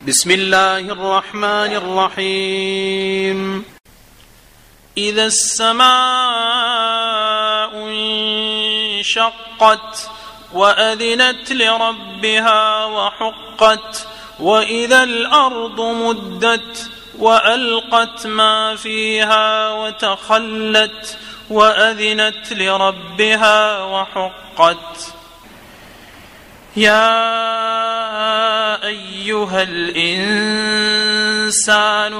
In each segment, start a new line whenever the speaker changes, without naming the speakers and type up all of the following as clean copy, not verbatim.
بسم الله الرحمن الرحيم. إذا السماء انشقت وأذنت لربها وحقت وإذا الأرض مدت وألقت ما فيها وتخلت وأذنت لربها وحقت. يا أيها الإنسان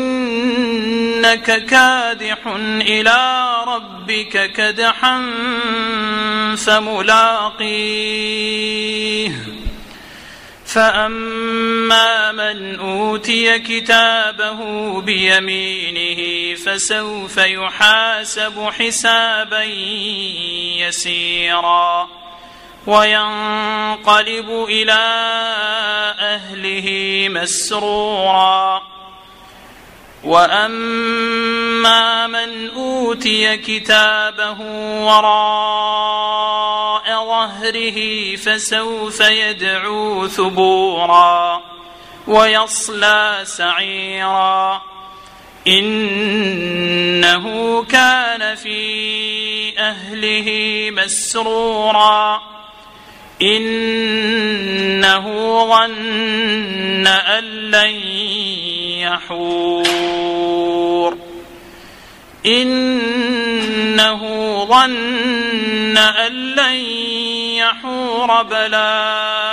إنك كادح إلى ربك كدحا فملاقيه. فأما من أوتي كتابه بيمينه فسوف يحاسب حسابا يسيرا وينقلب إلى أهله مسرورا. وأما من أوتي كتابه وراء ظهره فسوف يدعو ثبورا ويصلى سعيرا إنه كان في أهله مسرورا إنه ظن أن لن يحور بلى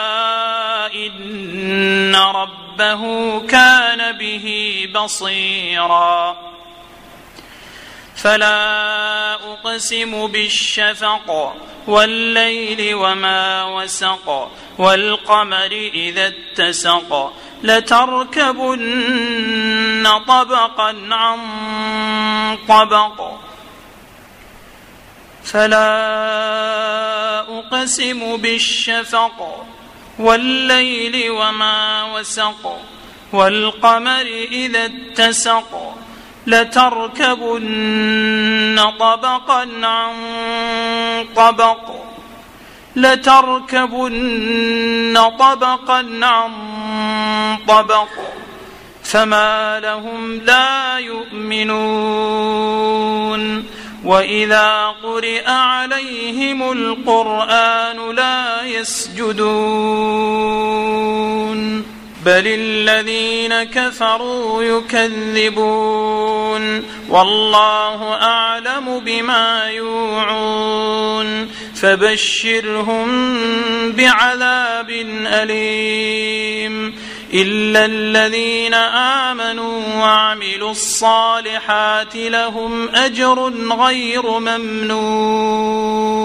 إن ربه كان به بصيرا. فلا أقسم بالشفق والليل وما وسق والقمر إذا اتسق لتركبن طبقا عن طبق. فلا أقسم بالشفق والليل وما وسق والقمر إذا اتسق لتركبن طبقا عن طبق فما لهم لا يؤمنون وإذا قرئ عليهم القرآن لا يسجدون بل الذين كفروا يكذبون والله أعلم بما يوعون فبشرهم بعذاب أليم إلا الذين آمنوا وعملوا الصالحات لهم أجر غير ممنون.